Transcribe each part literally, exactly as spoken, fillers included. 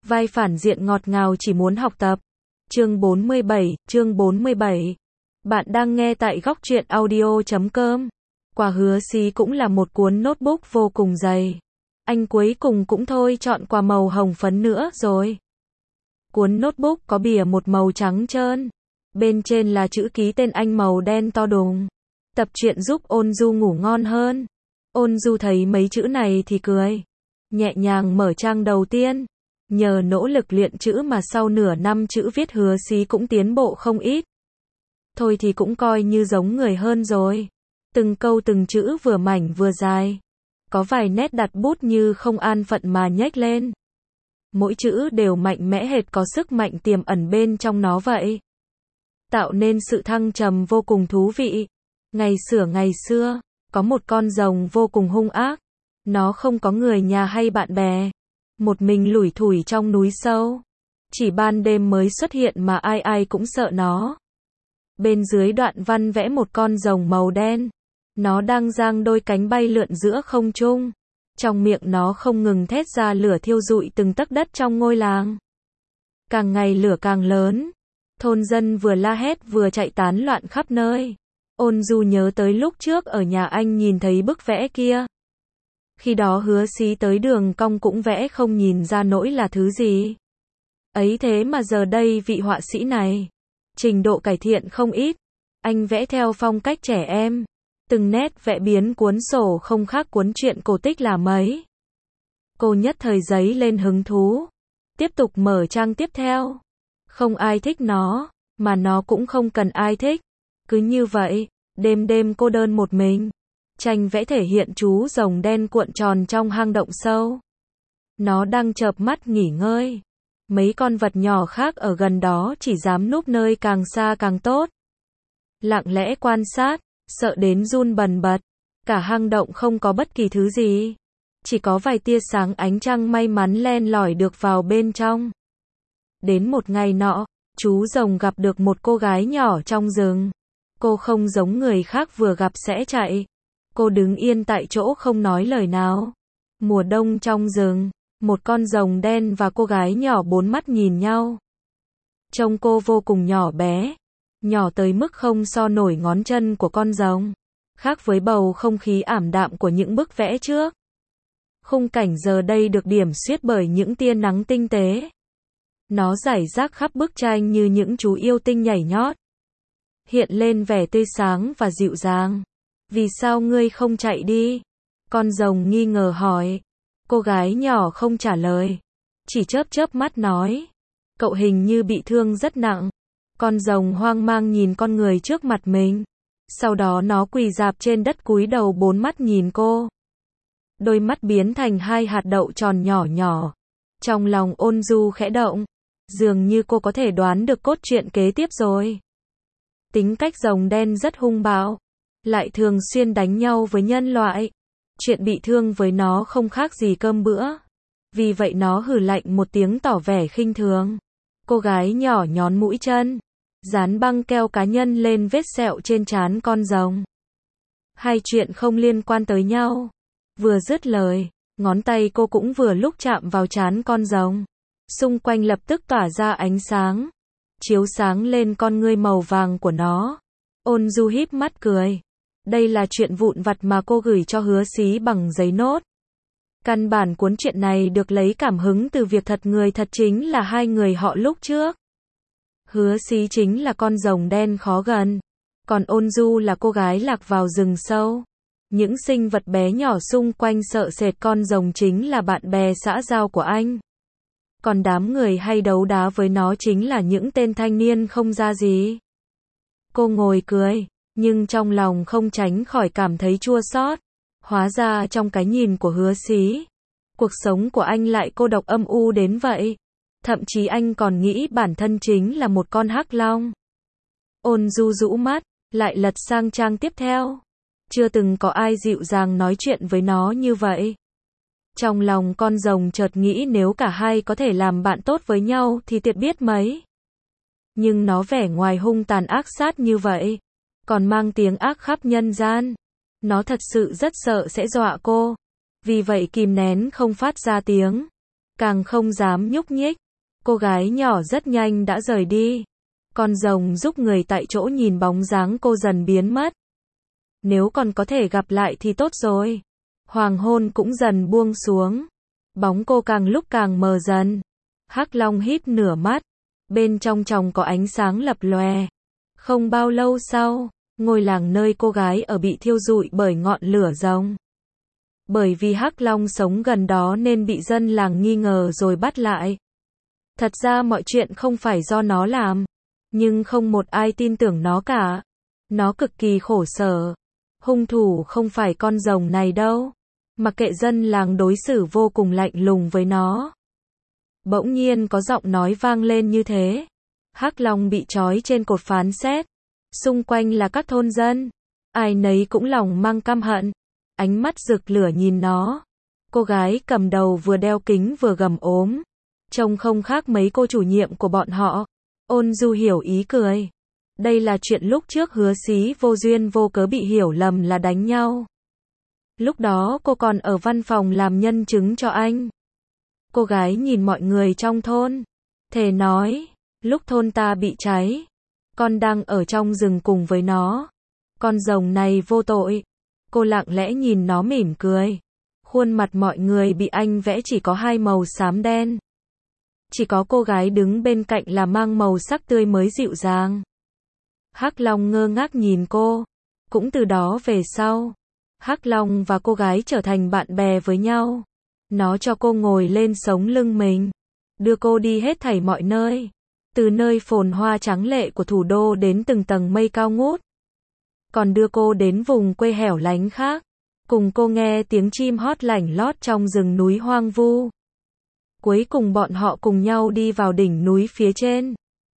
Vai phản diện ngọt ngào chỉ muốn học tập. Chương bốn mươi bảy, chương bốn mươi bảy. Bạn đang nghe tại góc truyện audio chấm com. Quà hứa xí cũng là một cuốn notebook vô cùng dày. Anh cuối cùng cũng thôi chọn quà màu hồng phấn nữa rồi. Cuốn notebook có bìa một màu trắng trơn. Bên trên là chữ ký tên anh màu đen to đùng. Tập truyện giúp Ôn Du ngủ ngon hơn. Ôn Du thấy mấy chữ này thì cười. Nhẹ nhàng mở trang đầu tiên. Nhờ nỗ lực luyện chữ mà sau nửa năm chữ viết hứa xí cũng tiến bộ không ít. Thôi thì cũng coi như giống người hơn rồi. Từng câu từng chữ vừa mảnh vừa dài. Có vài nét đặt bút như không an phận mà nhếch lên. Mỗi chữ đều mạnh mẽ hệt có sức mạnh tiềm ẩn bên trong nó vậy. Tạo nên sự thăng trầm vô cùng thú vị. Ngày xửa ngày xưa, có một con rồng vô cùng hung ác. Nó không có người nhà hay bạn bè. Một mình lủi thủi trong núi sâu. Chỉ ban đêm mới xuất hiện mà ai ai cũng sợ nó. Bên dưới đoạn văn vẽ một con rồng màu đen. Nó đang giang đôi cánh bay lượn giữa không trung. Trong miệng nó không ngừng thét ra lửa thiêu rụi từng tấc đất trong ngôi làng. Càng ngày lửa càng lớn. Thôn dân vừa la hét vừa chạy tán loạn khắp nơi. Ôn Du nhớ tới lúc trước ở nhà anh nhìn thấy bức vẽ kia. Khi đó hứa xí tới đường cong cũng vẽ không nhìn ra nỗi là thứ gì. Ấy thế mà giờ đây vị họa sĩ này, trình độ cải thiện không ít. Anh vẽ theo phong cách trẻ em. Từng nét vẽ biến cuốn sổ không khác cuốn truyện cổ tích là mấy. Cô nhất thời giấy lên hứng thú. Tiếp tục mở trang tiếp theo. Không ai thích nó, mà nó cũng không cần ai thích. Cứ như vậy, đêm đêm cô đơn một mình. Tranh vẽ thể hiện chú rồng đen cuộn tròn trong hang động sâu. Nó đang chợp mắt nghỉ ngơi. Mấy con vật nhỏ khác ở gần đó chỉ dám núp nơi càng xa càng tốt. Lặng lẽ quan sát, sợ đến run bần bật. Cả hang động không có bất kỳ thứ gì. Chỉ có vài tia sáng ánh trăng may mắn len lỏi được vào bên trong. Đến một ngày nọ, chú rồng gặp được một cô gái nhỏ trong rừng. Cô không giống người khác vừa gặp sẽ chạy. Cô đứng yên tại chỗ không nói lời nào. Mùa đông trong rừng, một con rồng đen và cô gái nhỏ bốn mắt nhìn nhau. Trông cô vô cùng nhỏ bé. Nhỏ tới mức không so nổi ngón chân của con rồng. Khác với bầu không khí ảm đạm của những bức vẽ trước. Khung cảnh giờ đây được điểm xuyết bởi những tia nắng tinh tế. Nó rải rác khắp bức tranh như những chú yêu tinh nhảy nhót. Hiện lên vẻ tươi sáng và dịu dàng. Vì sao ngươi không chạy đi? Con rồng nghi ngờ hỏi. Cô gái nhỏ không trả lời. Chỉ chớp chớp mắt nói. Cậu hình như bị thương rất nặng. Con rồng hoang mang nhìn con người trước mặt mình. Sau đó nó quỳ rạp trên đất cúi đầu bốn mắt nhìn cô. Đôi mắt biến thành hai hạt đậu tròn nhỏ nhỏ. Trong lòng Ôn Du khẽ động. Dường như cô có thể đoán được cốt truyện kế tiếp rồi. Tính cách rồng đen rất hung bạo. Lại thường xuyên đánh nhau với nhân loại. Chuyện bị thương với nó không khác gì cơm bữa. Vì vậy nó hừ lạnh một tiếng tỏ vẻ khinh thường. Cô gái nhỏ nhón mũi chân. Dán băng keo cá nhân lên vết sẹo trên trán con rồng. Hai chuyện không liên quan tới nhau. Vừa dứt lời, ngón tay cô cũng vừa lúc chạm vào trán con rồng. Xung quanh lập tức tỏa ra ánh sáng. Chiếu sáng lên con ngươi màu vàng của nó. Ôn Du híp mắt cười. Đây là chuyện vụn vặt mà cô gửi cho hứa xí bằng giấy nốt. Căn bản cuốn truyện này được lấy cảm hứng từ việc thật người thật chính là hai người họ lúc trước. Hứa xí chính là con rồng đen khó gần. Còn Ôn Du là cô gái lạc vào rừng sâu. Những sinh vật bé nhỏ xung quanh sợ sệt con rồng chính là bạn bè xã giao của anh. Còn đám người hay đấu đá với nó chính là những tên thanh niên không ra gì. Cô ngồi cười, nhưng trong lòng không tránh khỏi cảm thấy chua xót. Hóa ra trong cái nhìn của hứa xí, cuộc sống của anh lại cô độc âm u đến vậy. Thậm chí anh còn nghĩ bản thân chính là một con hắc long. Ôn Du rũ mắt, lại lật sang trang tiếp theo. Chưa từng có ai dịu dàng nói chuyện với nó như vậy. Trong lòng con rồng chợt nghĩ nếu cả hai có thể làm bạn tốt với nhau thì tuyệt biết mấy. Nhưng nó vẻ ngoài hung tàn ác sát như vậy, còn mang tiếng ác khắp nhân gian. Nó thật sự rất sợ sẽ dọa cô. Vì vậy kìm nén không phát ra tiếng. càng không dám nhúc nhích. Cô gái nhỏ rất nhanh đã rời đi. Con rồng giúp người tại chỗ nhìn bóng dáng cô dần biến mất. Nếu còn có thể gặp lại thì tốt rồi. Hoàng hôn cũng dần buông xuống. Bóng cô càng lúc càng mờ dần. Hắc Long híp nửa mắt. Bên trong tròng có ánh sáng lập lòe. Không bao lâu sau, ngôi làng nơi cô gái ở bị thiêu rụi bởi ngọn lửa rồng. Bởi vì Hắc Long sống gần đó nên bị dân làng nghi ngờ rồi bắt lại. Thật ra mọi chuyện không phải do nó làm. Nhưng không một ai tin tưởng nó cả. Nó cực kỳ khổ sở. Hung thủ không phải con rồng này đâu. Mặc kệ dân làng đối xử vô cùng lạnh lùng với nó. Bỗng nhiên có giọng nói vang lên như thế. Hắc Long bị trói trên cột phán xét. Xung quanh là các thôn dân. Ai nấy cũng lòng mang căm hận. Ánh mắt rực lửa nhìn nó. Cô gái cầm đầu vừa đeo kính vừa gầm ốm. Trông không khác mấy cô chủ nhiệm của bọn họ. Ôn Du hiểu ý cười. Đây là chuyện lúc trước Hứa Xí vô duyên vô cớ bị hiểu lầm là đánh nhau. Lúc đó cô còn ở văn phòng làm nhân chứng cho anh. Cô gái nhìn mọi người trong thôn. Thề nói, lúc thôn ta bị cháy, con đang ở trong rừng cùng với nó. Con rồng này vô tội. Cô lặng lẽ nhìn nó mỉm cười. Khuôn mặt mọi người bị anh vẽ chỉ có hai màu xám đen. Chỉ có cô gái đứng bên cạnh là mang màu sắc tươi mới dịu dàng. Hắc Long ngơ ngác nhìn cô. Cũng từ đó về sau, Hắc Long và cô gái trở thành bạn bè với nhau. Nó cho cô ngồi lên sống lưng mình. Đưa cô đi hết thảy mọi nơi. Từ nơi phồn hoa tráng lệ của thủ đô đến từng tầng mây cao ngút. Còn đưa cô đến vùng quê hẻo lánh khác. Cùng cô nghe tiếng chim hót lảnh lót trong rừng núi hoang vu. Cuối cùng bọn họ cùng nhau đi vào đỉnh núi phía trên.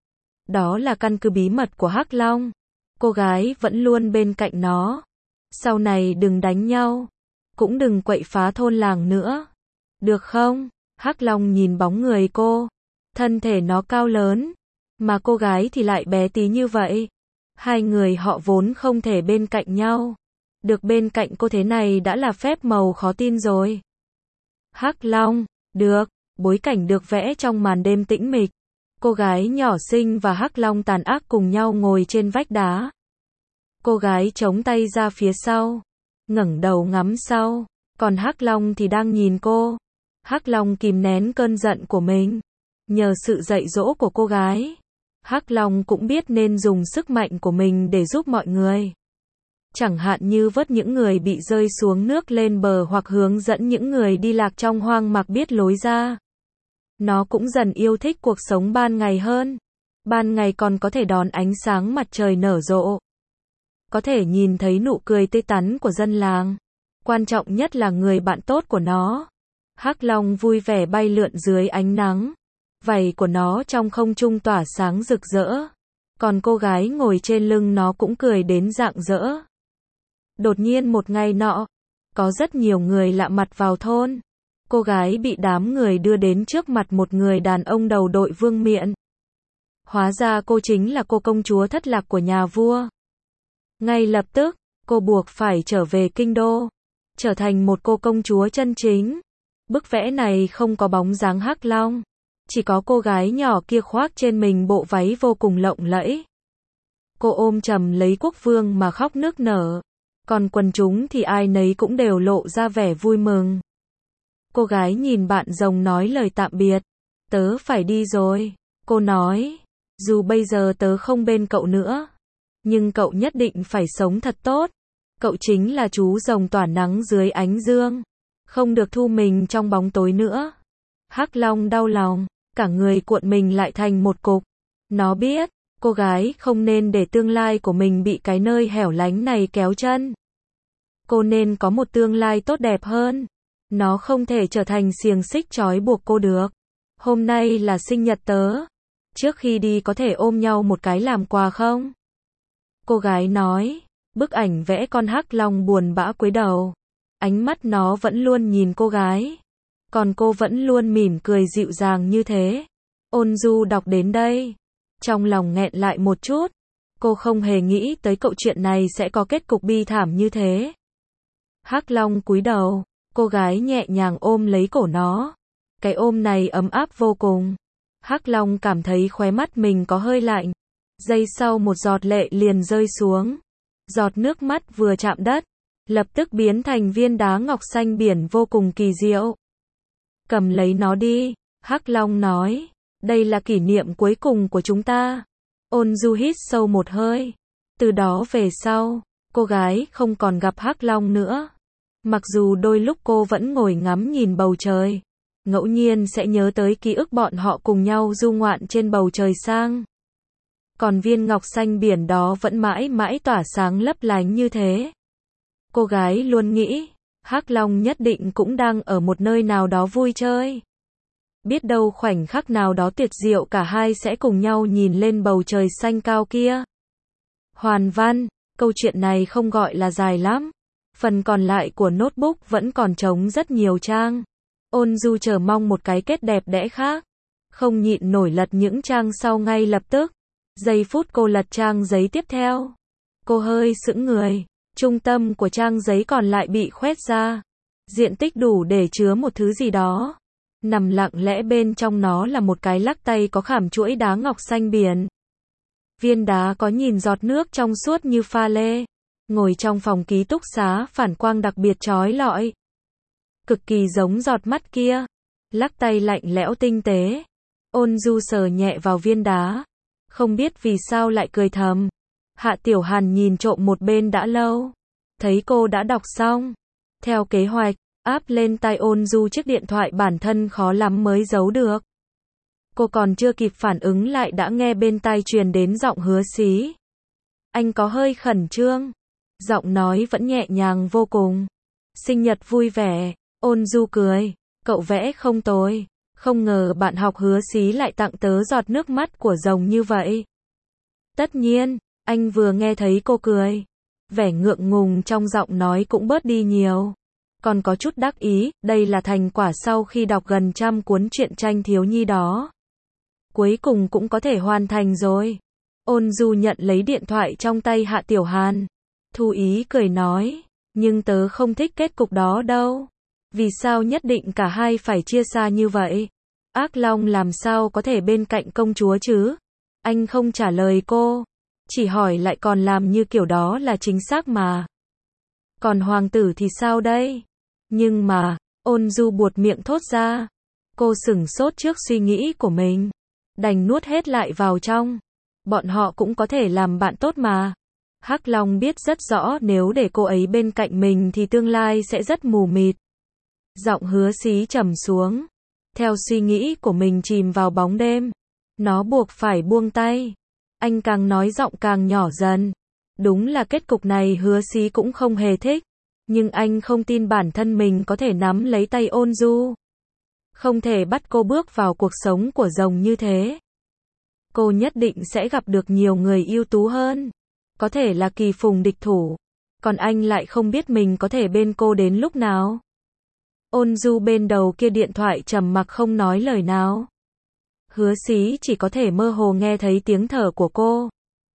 Đó là căn cứ bí mật của Hắc Long. Cô gái vẫn luôn bên cạnh nó. Sau này đừng đánh nhau. Cũng đừng quậy phá thôn làng nữa. Được không? Hắc Long nhìn bóng người cô. Thân thể nó cao lớn. Mà cô gái thì lại bé tí như vậy. Hai người họ vốn không thể bên cạnh nhau. Được bên cạnh cô thế này đã là phép màu khó tin rồi. Hắc Long, được. Bối cảnh được vẽ trong màn đêm tĩnh mịch. Cô gái nhỏ xinh và Hắc Long tàn ác cùng nhau ngồi trên vách đá. Cô gái chống tay ra phía sau, ngẩng đầu ngắm sau, còn Hắc Long thì đang nhìn cô. Hắc Long kìm nén cơn giận của mình. Nhờ sự dạy dỗ của cô gái, Hắc Long cũng biết nên dùng sức mạnh của mình để giúp mọi người. Chẳng hạn như vớt những người bị rơi xuống nước lên bờ hoặc hướng dẫn những người đi lạc trong hoang mạc biết lối ra. Nó cũng dần yêu thích cuộc sống ban ngày hơn. Ban ngày còn có thể đón ánh sáng mặt trời nở rộ. Có thể nhìn thấy nụ cười tươi tắn của dân làng. Quan trọng nhất là người bạn tốt của nó. Hắc Long vui vẻ bay lượn dưới ánh nắng. Vảy của nó trong không trung tỏa sáng rực rỡ. Còn cô gái ngồi trên lưng nó cũng cười đến rạng rỡ. Đột nhiên một ngày nọ, có rất nhiều người lạ mặt vào thôn. Cô gái bị đám người đưa đến trước mặt một người đàn ông đầu đội vương miện. Hóa ra cô chính là cô công chúa thất lạc của nhà vua. Ngay lập tức, cô buộc phải trở về kinh đô, trở thành một cô công chúa chân chính. Bức vẽ này không có bóng dáng Hắc Long, chỉ có cô gái nhỏ kia khoác trên mình bộ váy vô cùng lộng lẫy. Cô ôm chầm lấy quốc vương mà khóc nức nở, còn quần chúng thì ai nấy cũng đều lộ ra vẻ vui mừng. Cô gái nhìn bạn rồng nói lời tạm biệt. Tớ phải đi rồi, cô nói. Dù bây giờ tớ không bên cậu nữa, nhưng cậu nhất định phải sống thật tốt. Cậu chính là chú rồng tỏa nắng dưới ánh dương, không được thu mình trong bóng tối nữa. Hắc Long đau lòng, cả người cuộn mình lại thành một cục. Nó biết, cô gái không nên để tương lai của mình bị cái nơi hẻo lánh này kéo chân. Cô nên có một tương lai tốt đẹp hơn. Nó không thể trở thành xiềng xích trói buộc cô được. Hôm nay là sinh nhật tớ. Trước khi đi có thể ôm nhau một cái làm quà không? Cô gái nói. Bức ảnh vẽ con Hắc Long buồn bã cúi đầu. Ánh mắt nó vẫn luôn nhìn cô gái. Còn cô vẫn luôn mỉm cười dịu dàng như thế. Ôn Du đọc đến đây. Trong lòng nghẹn lại một chút. Cô không hề nghĩ tới cậu chuyện này sẽ có kết cục bi thảm như thế. Hắc Long cúi đầu. Cô gái nhẹ nhàng ôm lấy cổ nó. Cái ôm này ấm áp vô cùng. Hắc Long cảm thấy khóe mắt mình có hơi lạnh. Giây sau một giọt lệ liền rơi xuống. Giọt nước mắt vừa chạm đất, lập tức biến thành viên đá ngọc xanh biển vô cùng kỳ diệu. Cầm lấy nó đi, Hắc Long nói. Đây là kỷ niệm cuối cùng của chúng ta. Ôn Du hít sâu một hơi. Từ đó về sau, cô gái không còn gặp Hắc Long nữa. Mặc dù đôi lúc cô vẫn ngồi ngắm nhìn bầu trời, ngẫu nhiên sẽ nhớ tới ký ức bọn họ cùng nhau du ngoạn trên bầu trời sang. Còn viên ngọc xanh biển đó vẫn mãi mãi tỏa sáng lấp lánh như thế. Cô gái luôn nghĩ, Hắc Long nhất định cũng đang ở một nơi nào đó vui chơi. Biết đâu khoảnh khắc nào đó tuyệt diệu cả hai sẽ cùng nhau nhìn lên bầu trời xanh cao kia. Hoàn văn, câu chuyện này không gọi là dài lắm. Phần còn lại của notebook vẫn còn trống rất nhiều trang. Ôn Du chờ mong một cái kết đẹp đẽ khác. Không nhịn nổi lật những trang sau ngay lập tức. Giây phút cô lật trang giấy tiếp theo, cô hơi sững người. Trung tâm của trang giấy còn lại bị khoét ra. Diện tích đủ để chứa một thứ gì đó. Nằm lặng lẽ bên trong nó là một cái lắc tay có khảm chuỗi đá ngọc xanh biển. Viên đá có nhìn giọt nước trong suốt như pha lê. Ngồi trong phòng ký túc xá phản quang đặc biệt chói lọi. Cực kỳ giống giọt mắt kia. Lắc tay lạnh lẽo tinh tế. Ôn Du sờ nhẹ vào viên đá. Không biết vì sao lại cười thầm. Hạ Tiểu Hàn nhìn trộm một bên đã lâu. Thấy cô đã đọc xong. Theo kế hoạch, áp lên tai Ôn Du chiếc điện thoại bản thân khó lắm mới giấu được. Cô còn chưa kịp phản ứng lại đã nghe bên tai truyền đến giọng Hứa Xí. Anh có hơi khẩn trương. Giọng nói vẫn nhẹ nhàng vô cùng. Sinh nhật vui vẻ. Ôn Du cười. Cậu vẽ không tồi. Không ngờ bạn học Hứa Xí lại tặng tớ giọt nước mắt của rồng như vậy. Tất nhiên, anh vừa nghe thấy cô cười. Vẻ ngượng ngùng trong giọng nói cũng bớt đi nhiều. Còn có chút đắc ý, đây là thành quả sau khi đọc gần trăm cuốn truyện tranh thiếu nhi đó. Cuối cùng cũng có thể hoàn thành rồi. Ôn Du nhận lấy điện thoại trong tay Hạ Tiểu Hàn. Thu ý cười nói, nhưng tớ không thích kết cục đó đâu. Vì sao nhất định cả hai phải chia xa như vậy? Ác Long làm sao có thể bên cạnh công chúa chứ? Anh không trả lời cô. Chỉ hỏi lại còn làm như kiểu đó là chính xác mà. Còn hoàng tử thì sao đây? Nhưng mà, Ôn Du buột miệng thốt ra. Cô sửng sốt trước suy nghĩ của mình. Đành nuốt hết lại vào trong. Bọn họ cũng có thể làm bạn tốt mà. Hắc Long biết rất rõ nếu để cô ấy bên cạnh mình thì tương lai sẽ rất mù mịt. Giọng Hứa Xí trầm xuống. Theo suy nghĩ của mình chìm vào bóng đêm. Nó buộc phải buông tay. Anh càng nói giọng càng nhỏ dần. Đúng là kết cục này Hứa Xí cũng không hề thích. Nhưng anh không tin bản thân mình có thể nắm lấy tay Ôn Du. Không thể bắt cô bước vào cuộc sống của rồng như thế. Cô nhất định sẽ gặp được nhiều người ưu tú hơn. Có thể là kỳ phùng địch thủ. Còn anh lại không biết mình có thể bên cô đến lúc nào. Ôn Du bên đầu kia điện thoại trầm mặc không nói lời nào. Hứa Xí chỉ có thể mơ hồ nghe thấy tiếng thở của cô.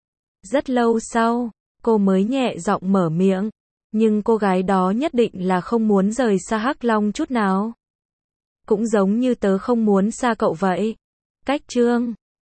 Rất lâu sau, cô mới nhẹ giọng mở miệng. Nhưng cô gái đó nhất định là không muốn rời xa Hắc Long chút nào. Cũng giống như tớ không muốn xa cậu vậy. Cách chương